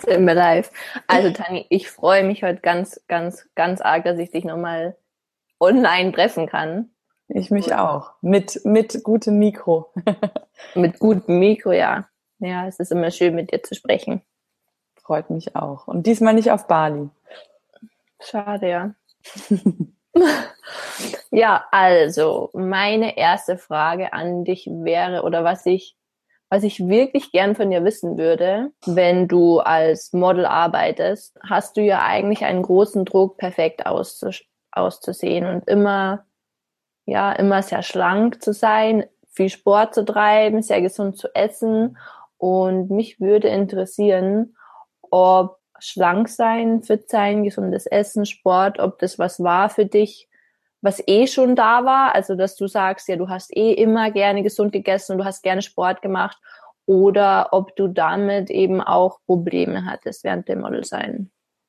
Jetzt sind wir live. Also Tani, ich freue mich heute ganz, ganz, ganz arg, dass ich dich nochmal online treffen kann. Ich mich auch. Mit gutem Mikro. Mit gutem Mikro, ja. Ja, es ist immer schön, mit dir zu sprechen. Freut mich auch. Und diesmal nicht auf Bali. Schade, ja. Ja, also meine erste Frage an dich wäre, oder was ich wirklich gern von dir wissen würde, wenn du als Model arbeitest, hast du ja eigentlich einen großen Druck, perfekt auszusehen und immer sehr schlank zu sein, viel Sport zu treiben, sehr gesund zu essen. Und mich würde interessieren, ob schlank sein, fit sein, gesundes Essen, Sport, ob das was war für dich, was schon da war, also dass du sagst, ja, du hast immer gerne gesund gegessen und du hast gerne Sport gemacht, oder ob du damit eben auch Probleme hattest während dem Modelsein.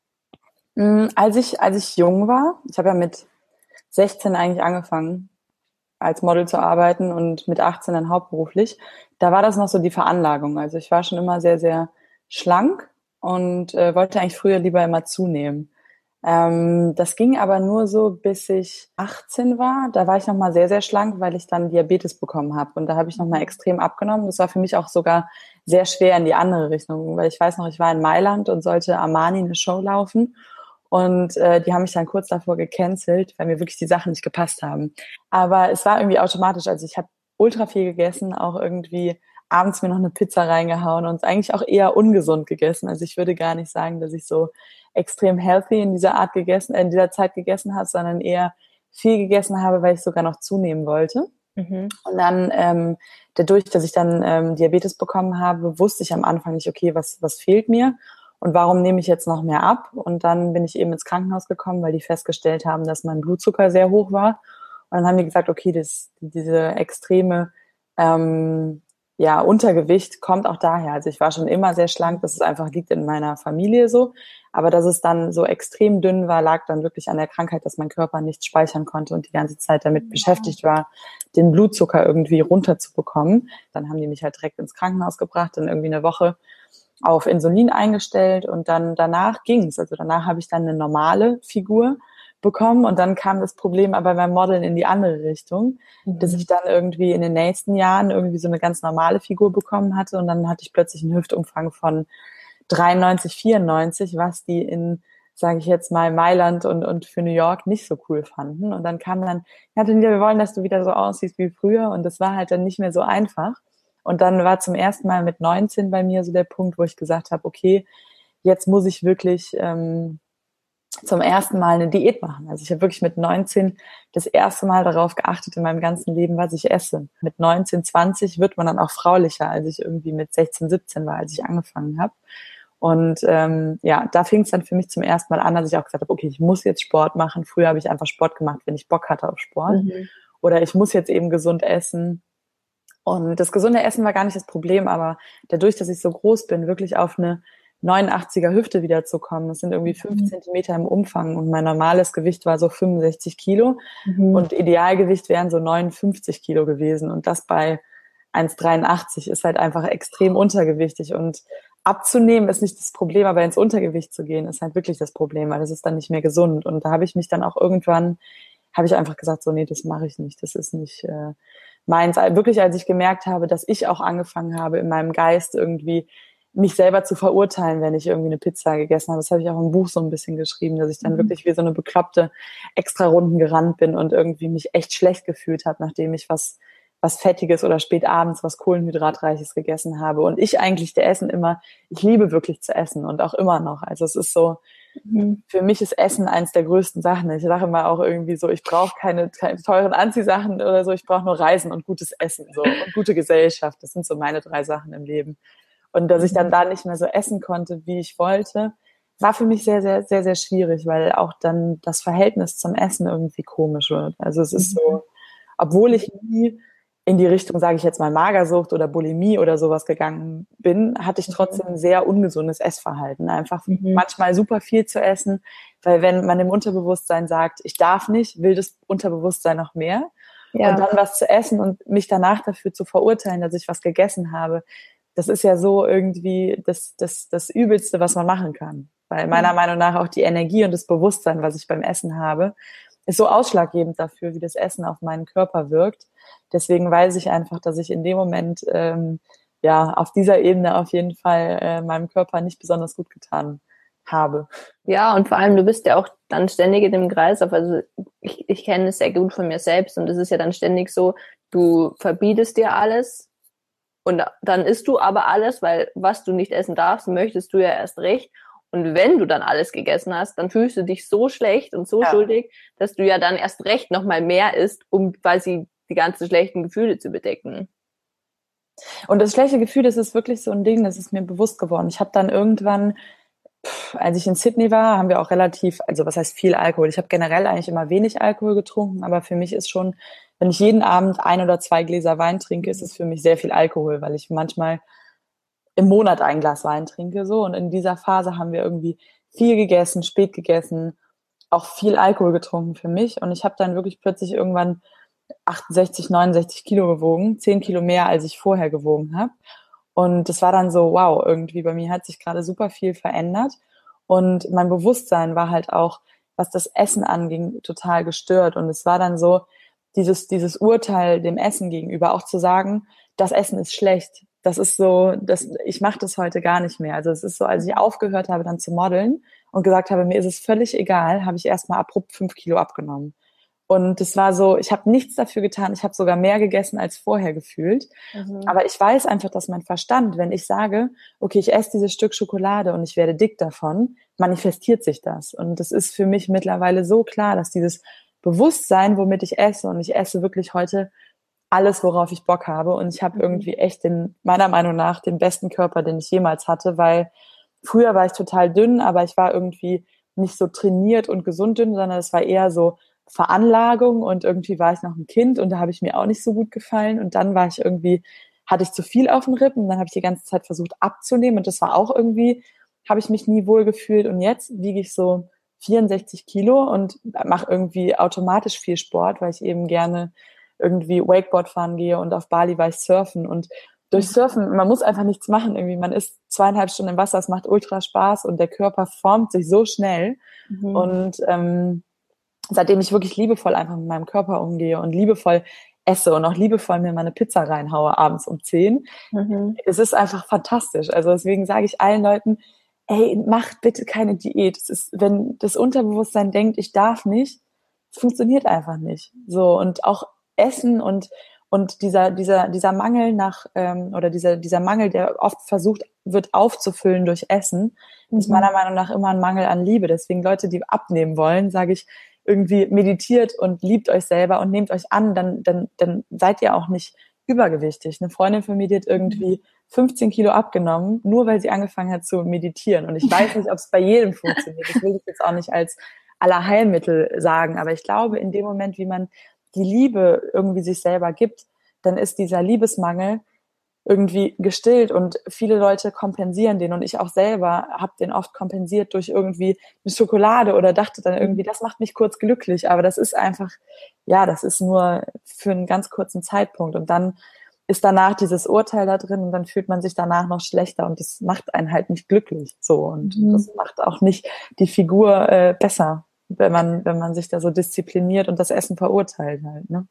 Als ich jung war, ich habe ja mit 16 eigentlich angefangen, als Model zu arbeiten und mit 18 dann hauptberuflich, da war das noch so die Veranlagung. Also ich war schon immer sehr, sehr schlank und wollte eigentlich früher lieber immer zunehmen. Das ging aber nur so, bis ich 18 war. Da war ich noch mal sehr, sehr schlank, weil ich dann Diabetes bekommen habe. Und da habe ich noch mal extrem abgenommen. Das war für mich auch sogar sehr schwer in die andere Richtung, weil ich weiß noch, ich war in Mailand und sollte Armani eine Show laufen. Und die haben mich dann kurz davor gecancelt, weil mir wirklich die Sachen nicht gepasst haben. Aber es war irgendwie automatisch. Also ich habe ultra viel gegessen, auch irgendwie abends mir noch eine Pizza reingehauen und eigentlich auch eher ungesund gegessen. Also ich würde gar nicht sagen, dass ich so extrem healthy in dieser Art in dieser Zeit gegessen habe, sondern eher viel gegessen habe, weil ich sogar noch zunehmen wollte. Mhm. Und dann dadurch, dass ich dann Diabetes bekommen habe, wusste ich am Anfang nicht, okay, was fehlt mir und warum nehme ich jetzt noch mehr ab? Und dann bin ich eben ins Krankenhaus gekommen, weil die festgestellt haben, dass mein Blutzucker sehr hoch war. Und dann haben die gesagt, okay, diese extreme Untergewicht kommt auch daher. Also ich war schon immer sehr schlank, das ist einfach liegt in meiner Familie so. Aber dass es dann so extrem dünn war, lag dann wirklich an der Krankheit, dass mein Körper nichts speichern konnte und die ganze Zeit damit beschäftigt war, den Blutzucker irgendwie runterzubekommen. Dann haben die mich halt direkt ins Krankenhaus gebracht, dann irgendwie eine Woche auf Insulin eingestellt und dann danach ging's. Also danach habe ich dann eine normale Figur bekommen und dann kam das Problem aber beim Modeln in die andere Richtung, dass ich dann irgendwie in den nächsten Jahren irgendwie so eine ganz normale Figur bekommen hatte und dann hatte ich plötzlich einen Hüftumfang von 93, 94, was die in, sage ich jetzt mal, Mailand und für New York nicht so cool fanden. Und dann kam dann, ja, wir wollen, dass du wieder so aussiehst wie früher und das war halt dann nicht mehr so einfach. Und dann war zum ersten Mal mit 19 bei mir so der Punkt, wo ich gesagt habe, okay, jetzt muss ich wirklich zum ersten Mal eine Diät machen. Also ich habe wirklich mit 19 das erste Mal darauf geachtet in meinem ganzen Leben, was ich esse. Mit 19, 20 wird man dann auch fraulicher, als ich irgendwie mit 16, 17 war, als ich angefangen habe. Und da fing es dann für mich zum ersten Mal an, dass ich auch gesagt habe, okay, ich muss jetzt Sport machen. Früher habe ich einfach Sport gemacht, wenn ich Bock hatte auf Sport. Oder ich muss jetzt eben gesund essen. Und das gesunde Essen war gar nicht das Problem, aber dadurch, dass ich so groß bin, wirklich auf eine 89er Hüfte wiederzukommen. Das sind irgendwie 5 Zentimeter im Umfang und mein normales Gewicht war so 65 Kilo und Idealgewicht wären so 59 Kilo gewesen und das bei 1,83 ist halt einfach extrem untergewichtig und abzunehmen ist nicht das Problem, aber ins Untergewicht zu gehen ist halt wirklich das Problem, weil das ist dann nicht mehr gesund und da habe ich mich dann auch irgendwann, habe ich einfach gesagt, so nee, das mache ich nicht, das ist nicht meins. Wirklich, als ich gemerkt habe, dass ich auch angefangen habe, in meinem Geist irgendwie mich selber zu verurteilen, wenn ich irgendwie eine Pizza gegessen habe. Das habe ich auch im Buch so ein bisschen geschrieben, dass ich dann wirklich wie so eine Bekloppte extra Runden gerannt bin und irgendwie mich echt schlecht gefühlt habe, nachdem ich was Fettiges oder spät abends was Kohlenhydratreiches gegessen habe. Und ich eigentlich ich liebe wirklich zu essen und auch immer noch. Also es ist so, für mich ist Essen eins der größten Sachen. Ich sage immer auch irgendwie so, ich brauche keine teuren Anziehsachen oder so, ich brauche nur Reisen und gutes Essen so und gute Gesellschaft. Das sind so meine 3 Sachen im Leben. Und dass ich dann da nicht mehr so essen konnte, wie ich wollte, war für mich sehr, sehr, sehr, sehr schwierig, weil auch dann das Verhältnis zum Essen irgendwie komisch wird. Also es ist so, obwohl ich nie in die Richtung, sage ich jetzt mal, Magersucht oder Bulimie oder sowas gegangen bin, hatte ich trotzdem ein sehr ungesundes Essverhalten. Einfach manchmal super viel zu essen, weil wenn man im Unterbewusstsein sagt, ich darf nicht, will das Unterbewusstsein noch mehr. Ja. Und dann was zu essen und mich danach dafür zu verurteilen, dass ich was gegessen habe, das ist ja so irgendwie das Übelste, was man machen kann. Weil meiner Meinung nach auch die Energie und das Bewusstsein, was ich beim Essen habe, ist so ausschlaggebend dafür, wie das Essen auf meinen Körper wirkt. Deswegen weiß ich einfach, dass ich in dem Moment auf dieser Ebene auf jeden Fall meinem Körper nicht besonders gut getan habe. Ja, und vor allem, du bist ja auch dann ständig in dem Kreislauf. Also ich kenne es sehr gut von mir selbst und es ist ja dann ständig so, du verbietest dir alles und dann isst du aber alles, weil was du nicht essen darfst, möchtest du ja erst recht. Und wenn du dann alles gegessen hast, dann fühlst du dich so schlecht und so schuldig, dass du ja dann erst recht nochmal mehr isst, um quasi die ganzen schlechten Gefühle zu bedecken. Und das schlechte Gefühl, das ist wirklich so ein Ding, das ist mir bewusst geworden. Ich habe dann irgendwann, als ich in Sydney war, haben wir auch relativ, also was heißt viel Alkohol? Ich habe generell eigentlich immer wenig Alkohol getrunken, aber für mich ist schon, wenn ich jeden Abend 1 oder 2 Gläser Wein trinke, ist es für mich sehr viel Alkohol, weil ich manchmal im Monat ein Glas Wein trinke, so. Und in dieser Phase haben wir irgendwie viel gegessen, spät gegessen, auch viel Alkohol getrunken für mich. Und ich habe dann wirklich plötzlich irgendwann 68, 69 Kilo gewogen, 10 Kilo mehr, als ich vorher gewogen habe. Und das war dann so, wow, irgendwie bei mir hat sich gerade super viel verändert. Und mein Bewusstsein war halt auch, was das Essen anging, total gestört. Und es war dann so, dieses Urteil dem Essen gegenüber, auch zu sagen, das Essen ist schlecht. Das ist so, ich mache das heute gar nicht mehr. Also es ist so, als ich aufgehört habe, dann zu modeln und gesagt habe, mir ist es völlig egal, habe ich erstmal abrupt 5 Kilo abgenommen. Und es war so, ich habe nichts dafür getan. Ich habe sogar mehr gegessen als vorher gefühlt. Aber ich weiß einfach, dass mein Verstand, wenn ich sage, okay, ich esse dieses Stück Schokolade und ich werde dick davon, manifestiert sich das. Und das ist für mich mittlerweile so klar, dass dieses Bewusstsein, womit ich esse, und ich esse wirklich heute alles, worauf ich Bock habe. Und ich habe irgendwie echt meiner Meinung nach, den besten Körper, den ich jemals hatte, weil früher war ich total dünn, aber ich war irgendwie nicht so trainiert und gesund dünn, sondern es war eher so Veranlagung und irgendwie war ich noch ein Kind und da habe ich mir auch nicht so gut gefallen und dann hatte ich zu viel auf den Rippen und dann habe ich die ganze Zeit versucht abzunehmen und das war auch irgendwie, habe ich mich nie wohl gefühlt und jetzt wiege ich so 64 Kilo und mache irgendwie automatisch viel Sport, weil ich eben gerne irgendwie Wakeboard fahren gehe und auf Bali war ich surfen und durch Surfen, man muss einfach nichts machen irgendwie, man ist 2,5 Stunden im Wasser, es macht ultra Spaß und der Körper formt sich so schnell und seitdem ich wirklich liebevoll einfach mit meinem Körper umgehe und liebevoll esse und auch liebevoll mir meine Pizza reinhaue abends um 10, es ist einfach fantastisch. Also deswegen sage ich allen Leuten, ey, macht bitte keine Diät. Es ist, wenn das Unterbewusstsein denkt, ich darf nicht, es funktioniert einfach nicht. So, und auch Essen und dieser Mangel nach, oder dieser Mangel, der oft versucht wird aufzufüllen durch Essen, ist meiner Meinung nach immer ein Mangel an Liebe. Deswegen Leute, die abnehmen wollen, sage ich, irgendwie meditiert und liebt euch selber und nehmt euch an, dann seid ihr auch nicht übergewichtig. Eine Freundin von mir, die hat irgendwie 15 Kilo abgenommen, nur weil sie angefangen hat zu meditieren. Und ich weiß nicht, ob es bei jedem funktioniert. Das will ich jetzt auch nicht als Allerheilmittel sagen, aber ich glaube, in dem Moment, wie man die Liebe irgendwie sich selber gibt, dann ist dieser Liebesmangel irgendwie gestillt und viele Leute kompensieren den und ich auch selber habe den oft kompensiert durch irgendwie eine Schokolade oder dachte dann irgendwie, das macht mich kurz glücklich, aber das ist einfach, ja, das ist nur für einen ganz kurzen Zeitpunkt und dann ist danach dieses Urteil da drin und dann fühlt man sich danach noch schlechter und das macht einen halt nicht glücklich so und das macht auch nicht die Figur besser, wenn man sich da so diszipliniert und das Essen verurteilt halt, ne?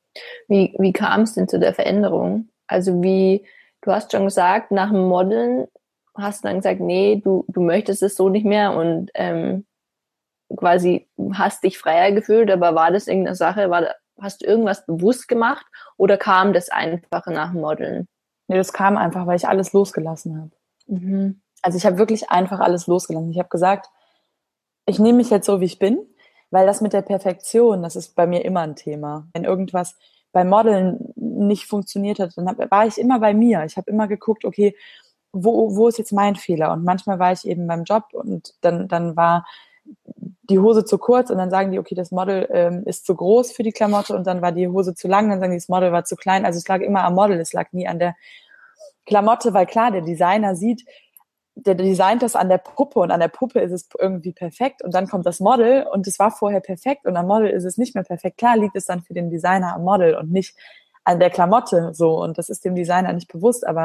Wie kam es denn zu der Veränderung? Also du hast schon gesagt, nach dem Modeln hast du dann gesagt, nee, du möchtest es so nicht mehr und quasi hast dich freier gefühlt, aber war das irgendeine Sache, hast du irgendwas bewusst gemacht oder kam das einfach nach dem Modeln? Nee, das kam einfach, weil ich alles losgelassen habe. Also ich habe wirklich einfach alles losgelassen. Ich habe gesagt, ich nehme mich jetzt so, wie ich bin, weil das mit der Perfektion, das ist bei mir immer ein Thema. Wenn irgendwas beim Modeln nicht funktioniert hat, dann war ich immer bei mir. Ich habe immer geguckt, okay, wo ist jetzt mein Fehler? Und manchmal war ich eben beim Job und dann war die Hose zu kurz und dann sagen die, okay, das Model ist zu groß für die Klamotte und dann war die Hose zu lang, dann sagen die, das Model war zu klein. Also es lag immer am Model, es lag nie an der Klamotte, weil klar, der designt das an der Puppe und an der Puppe ist es irgendwie perfekt und dann kommt das Model und es war vorher perfekt und am Model ist es nicht mehr perfekt. Klar liegt es dann für den Designer am Model und nicht an der Klamotte so und das ist dem Designer nicht bewusst, aber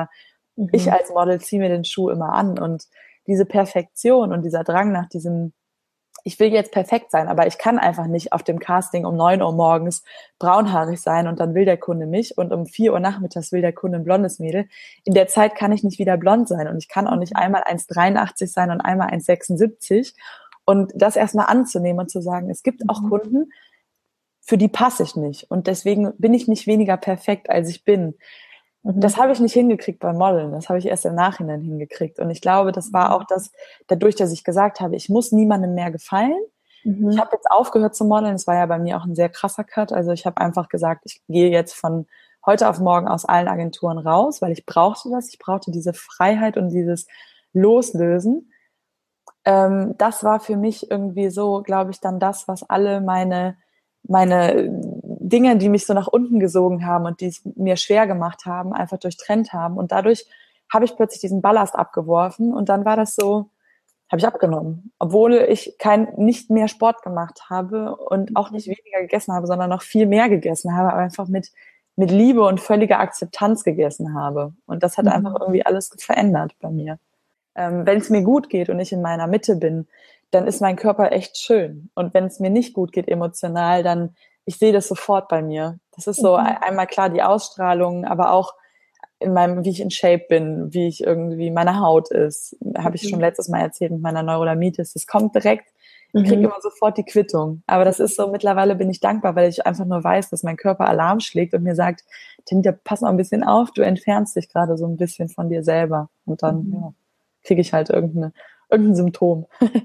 ich als Model ziehe mir den Schuh immer an und diese Perfektion und dieser Drang nach diesem, ich will jetzt perfekt sein, aber ich kann einfach nicht auf dem Casting um 9 Uhr morgens braunhaarig sein und dann will der Kunde mich und um 4 Uhr nachmittags will der Kunde ein blondes Mädel. In der Zeit kann ich nicht wieder blond sein und ich kann auch nicht einmal 1,83 sein und einmal 1,76 und das erstmal anzunehmen und zu sagen, es gibt auch Kunden, für die passe ich nicht und deswegen bin ich nicht weniger perfekt, als ich bin. Das habe ich nicht hingekriegt beim Modeln. Das habe ich erst im Nachhinein hingekriegt. Und ich glaube, das war auch das, dadurch, dass ich gesagt habe, ich muss niemandem mehr gefallen. Ich habe jetzt aufgehört zu modeln. Es war ja bei mir auch ein sehr krasser Cut. Also ich habe einfach gesagt, ich gehe jetzt von heute auf morgen aus allen Agenturen raus, weil ich brauchte das. Ich brauchte diese Freiheit und dieses Loslösen. Das war für mich irgendwie so, glaube ich, dann das, was alle meine Dinge, die mich so nach unten gesogen haben und die es mir schwer gemacht haben, einfach durchtrennt haben. Und dadurch habe ich plötzlich diesen Ballast abgeworfen und dann war das so, habe ich abgenommen. Obwohl ich nicht mehr Sport gemacht habe und auch nicht weniger gegessen habe, sondern noch viel mehr gegessen habe, aber einfach mit Liebe und völliger Akzeptanz gegessen habe. Und das hat einfach irgendwie alles verändert bei mir. Wenn es mir gut geht und ich in meiner Mitte bin, dann ist mein Körper echt schön. Und wenn es mir nicht gut geht emotional, dann, ich sehe das sofort bei mir. Das ist so einmal klar die Ausstrahlung, aber auch in meinem, wie ich in Shape bin, wie ich irgendwie, meine Haut ist. Habe ich schon letztes Mal erzählt mit meiner Neurodermitis. Das kommt direkt, ich kriege immer sofort die Quittung. Aber das ist so, mittlerweile bin ich dankbar, weil ich einfach nur weiß, dass mein Körper Alarm schlägt und mir sagt, Tinja, pass mal ein bisschen auf, du entfernst dich gerade so ein bisschen von dir selber. Und dann, kriege ich halt irgendein Symptom.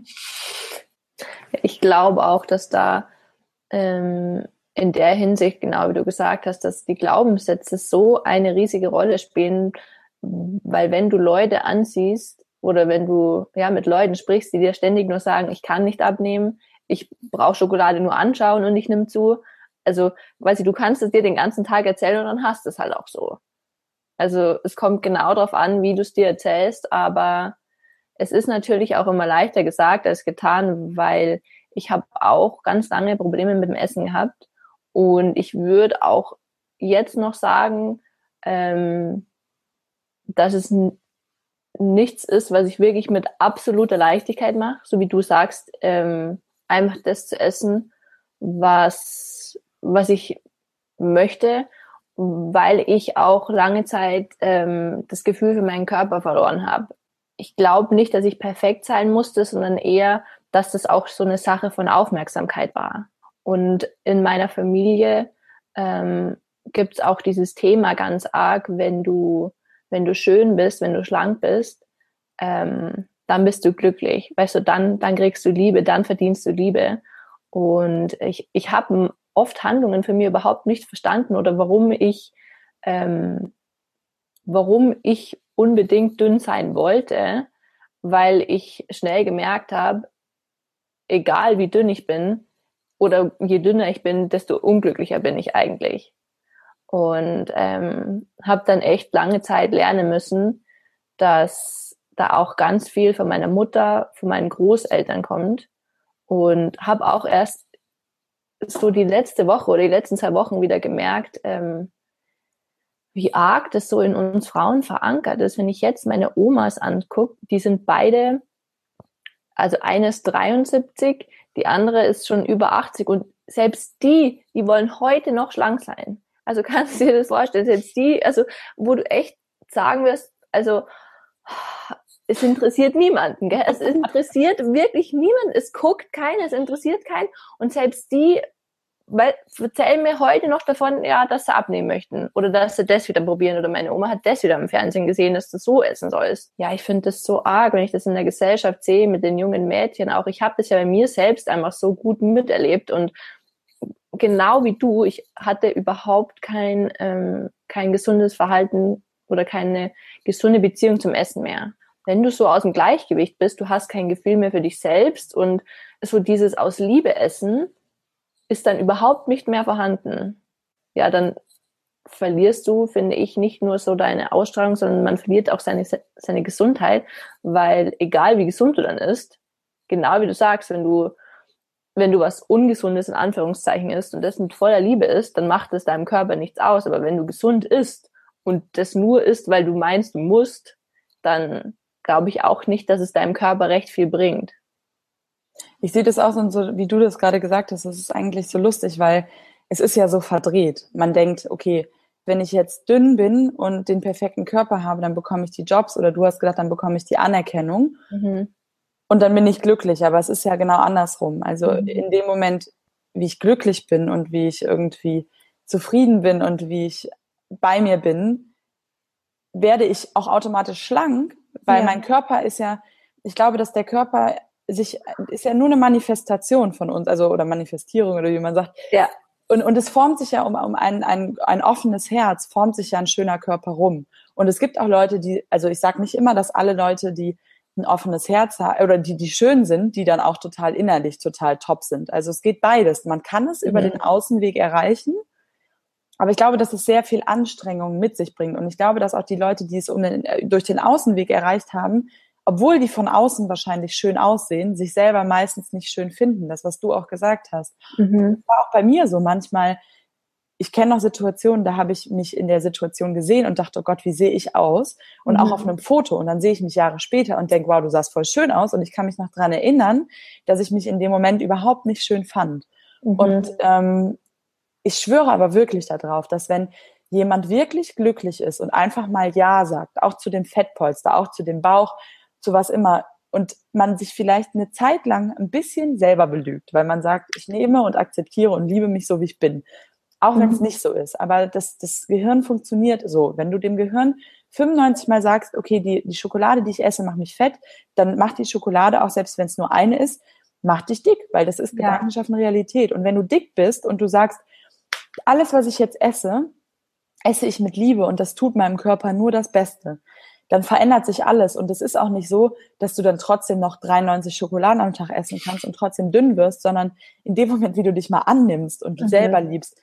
Ich glaube auch, dass da in der Hinsicht, genau wie du gesagt hast, dass die Glaubenssätze so eine riesige Rolle spielen, weil wenn du Leute ansiehst oder wenn du mit Leuten sprichst, die dir ständig nur sagen, ich kann nicht abnehmen, ich brauche Schokolade nur anschauen und ich nehme zu, also quasi du kannst es dir den ganzen Tag erzählen und dann hast du es halt auch so. Also es kommt genau darauf an, wie du es dir erzählst, aber es ist natürlich auch immer leichter gesagt als getan, weil ich habe auch ganz lange Probleme mit dem Essen gehabt und ich würde auch jetzt noch sagen, dass es nichts ist, was ich wirklich mit absoluter Leichtigkeit mache, so wie du sagst, einfach das zu essen, was ich möchte, weil ich auch lange Zeit das Gefühl für meinen Körper verloren habe. Ich glaube nicht, dass ich perfekt sein musste, sondern eher, dass das auch so eine Sache von Aufmerksamkeit war. Und in meiner Familie gibt es auch dieses Thema ganz arg, wenn du schön bist, wenn du schlank bist, dann bist du glücklich. Weißt du, dann kriegst du Liebe, dann verdienst du Liebe. Und ich habe oft Handlungen für mich überhaupt nicht verstanden oder warum ich unbedingt dünn sein wollte, weil ich schnell gemerkt habe, egal wie dünn ich bin oder je dünner ich bin, desto unglücklicher bin ich eigentlich. Und habe dann echt lange Zeit lernen müssen, dass da auch ganz viel von meiner Mutter, von meinen Großeltern kommt. Und habe auch erst so die letzte Woche oder die letzten 2 Wochen wieder gemerkt, wie arg das so in uns Frauen verankert ist. Wenn ich jetzt meine Omas angucke, die sind beide, also eine ist 73, die andere ist schon über 80 und selbst die wollen heute noch schlank sein. Also kannst du dir das vorstellen, selbst die, also wo du echt sagen wirst, also es interessiert niemanden, gell? Es interessiert wirklich niemanden, es guckt keiner, es interessiert keinen und selbst die erzählen mir heute noch davon, ja, dass sie abnehmen möchten oder dass sie das wieder probieren oder meine Oma hat das wieder im Fernsehen gesehen, dass du so essen sollst. Ja, ich finde das so arg, wenn ich das in der Gesellschaft sehe mit den jungen Mädchen auch. Ich habe das ja bei mir selbst einfach so gut miterlebt und genau wie du, ich hatte überhaupt kein gesundes Verhalten oder keine gesunde Beziehung zum Essen mehr. Wenn du so aus dem Gleichgewicht bist, du hast kein Gefühl mehr für dich selbst und so dieses aus Liebe essen ist dann überhaupt nicht mehr vorhanden. Ja, dann verlierst du, finde ich, nicht nur so deine Ausstrahlung, sondern man verliert auch seine Gesundheit, weil egal wie gesund du dann isst, genau wie du sagst, wenn du was Ungesundes in Anführungszeichen isst und das mit voller Liebe isst, dann macht es deinem Körper nichts aus. Aber wenn du gesund isst und das nur ist, weil du meinst, du musst, dann glaube ich auch nicht, dass es deinem Körper recht viel bringt. Ich sehe das auch so, wie du das gerade gesagt hast, das ist eigentlich so lustig, weil es ist ja so verdreht. Man denkt, okay, wenn ich jetzt dünn bin und den perfekten Körper habe, dann bekomme ich die Jobs oder du hast gedacht, dann bekomme ich die Anerkennung Mhm. und dann bin ich glücklich. Aber es ist ja genau andersrum. Also Mhm. in dem Moment, wie ich glücklich bin und wie ich irgendwie zufrieden bin und wie ich bei mir bin, werde ich auch automatisch schlank, weil Ja. mein Körper ist ja, ich glaube, dass der Körper ist ja nur eine Manifestation von uns, also oder Manifestierung oder wie man sagt. Ja. Und es formt sich ja um ein offenes Herz, formt sich ja ein schöner Körper rum. Und es gibt auch Leute, also ich sage nicht immer, dass alle Leute, die ein offenes Herz haben oder die schön sind, die dann auch total innerlich total top sind. Also es geht beides. Man kann es über den Mhm. Außenweg erreichen, aber ich glaube, dass es sehr viel Anstrengung mit sich bringt. Und ich glaube, dass auch die Leute, die es durch den Außenweg erreicht haben, obwohl die von außen wahrscheinlich schön aussehen, sich selber meistens nicht schön finden. Das, was du auch gesagt hast. Mhm. Das war auch bei mir so manchmal. Ich kenne noch Situationen, da habe ich mich in der Situation gesehen und dachte, oh Gott, wie sehe ich aus? Und auch auf Mhm. einem Foto. Und dann sehe ich mich Jahre später und denke, wow, du sahst voll schön aus. Und ich kann mich noch dran erinnern, dass ich mich in dem Moment überhaupt nicht schön fand. Und Mhm. ich schwöre aber wirklich darauf, dass wenn jemand wirklich glücklich ist und einfach mal Ja sagt, auch zu dem Fettpolster, auch zu dem Bauch, zu was immer, und man sich vielleicht eine Zeit lang ein bisschen selber belügt, weil man sagt, ich nehme und akzeptiere und liebe mich so, wie ich bin. Auch wenn es Mhm. nicht so ist. Aber das Gehirn funktioniert so. Wenn du dem Gehirn 95 Mal sagst, okay, die Schokolade, die ich esse, macht mich fett, dann macht die Schokolade, auch selbst wenn es nur eine ist, macht dich dick, weil das ist Ja. Gedanken schaffen Realität. Und wenn du dick bist und du sagst, alles, was ich jetzt esse, esse ich mit Liebe und das tut meinem Körper nur das Beste, dann verändert sich alles. Und es ist auch nicht so, dass du dann trotzdem noch 93 Schokoladen am Tag essen kannst und trotzdem dünn wirst, sondern in dem Moment, wie du dich mal annimmst und du selber Mhm. liebst,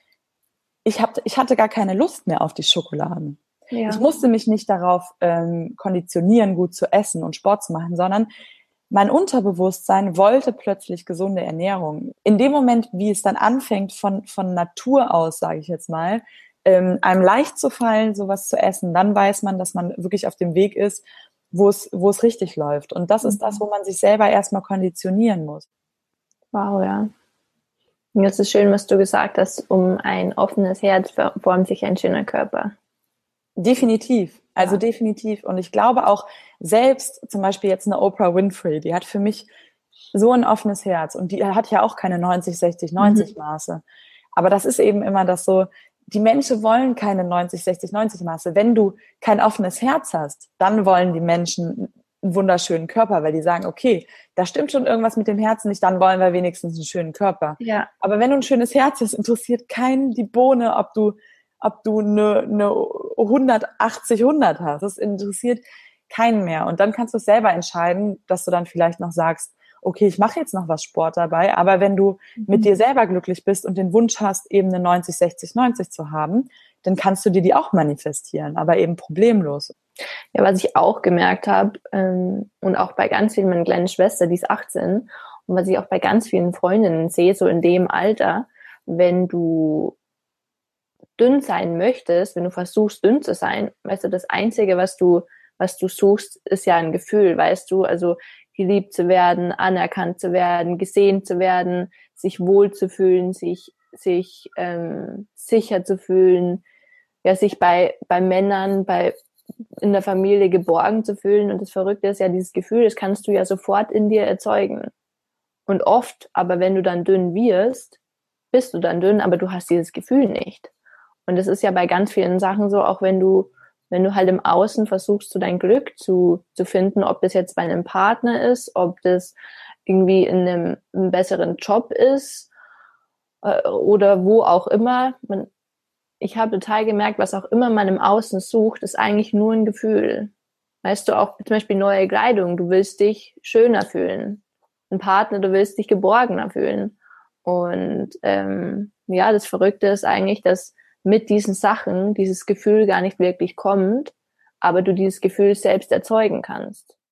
ich hatte gar keine Lust mehr auf die Schokoladen. Ich Ja. musste mich nicht darauf konditionieren, gut zu essen und Sport zu machen, sondern mein Unterbewusstsein wollte plötzlich gesunde Ernährung. In dem Moment, wie es dann anfängt, von Natur aus, sage ich jetzt mal, einem leicht zu fallen, sowas zu essen, dann weiß man, dass man wirklich auf dem Weg ist, wo es richtig läuft. Und das ist das, Mhm. wo man sich selber erstmal konditionieren muss. Wow, ja. Und jetzt ist schön, was du gesagt hast, um ein offenes Herz formt sich ein schöner Körper. Definitiv, also Ja. definitiv. Und ich glaube auch selbst, zum Beispiel jetzt eine Oprah Winfrey, die hat für mich so ein offenes Herz und die hat ja auch keine 90, 60, 90 Mhm. Maße. Aber das ist eben immer das so, die Menschen wollen keine 90, 60, 90 Maße. Wenn du kein offenes Herz hast, dann wollen die Menschen einen wunderschönen Körper, weil die sagen, okay, da stimmt schon irgendwas mit dem Herzen nicht, dann wollen wir wenigstens einen schönen Körper. Ja. Aber wenn du ein schönes Herz hast, interessiert keinen die Bohne, ob du eine 180, 100 hast. Das interessiert keinen mehr. Und dann kannst du es selber entscheiden, dass du dann vielleicht noch sagst, okay, ich mache jetzt noch was Sport dabei, aber wenn du mit Mhm. dir selber glücklich bist und den Wunsch hast, eben eine 90, 60, 90 zu haben, dann kannst du dir die auch manifestieren, aber eben problemlos. Ja, was ich auch gemerkt habe, und auch bei ganz vielen, meine kleine Schwester, die ist 18, und was ich auch bei ganz vielen Freundinnen sehe, so in dem Alter, wenn du dünn sein möchtest, wenn du versuchst, dünn zu sein, weißt du, das Einzige, was du suchst, ist ja ein Gefühl, weißt du, also geliebt zu werden, anerkannt zu werden, gesehen zu werden, sich wohl zu fühlen, sich sicher zu fühlen, ja, sich bei Männern, in der Familie geborgen zu fühlen. Und das Verrückte ist ja, dieses Gefühl, das kannst du ja sofort in dir erzeugen. Und oft, aber wenn du dann dünn wirst, bist du dann dünn, aber du hast dieses Gefühl nicht. Und das ist ja bei ganz vielen Sachen so, auch wenn du halt im Außen versuchst, so dein Glück zu finden, ob das jetzt bei einem Partner ist, ob das irgendwie in einem besseren Job ist, oder wo auch immer. Ich habe total gemerkt, was auch immer man im Außen sucht, ist eigentlich nur ein Gefühl. Weißt du, auch zum Beispiel neue Kleidung, du willst dich schöner fühlen. Ein Partner, du willst dich geborgener fühlen. Und ja, das Verrückte ist eigentlich, dass mit diesen Sachen dieses Gefühl gar nicht wirklich kommt, aber du dieses Gefühl selbst erzeugen kannst.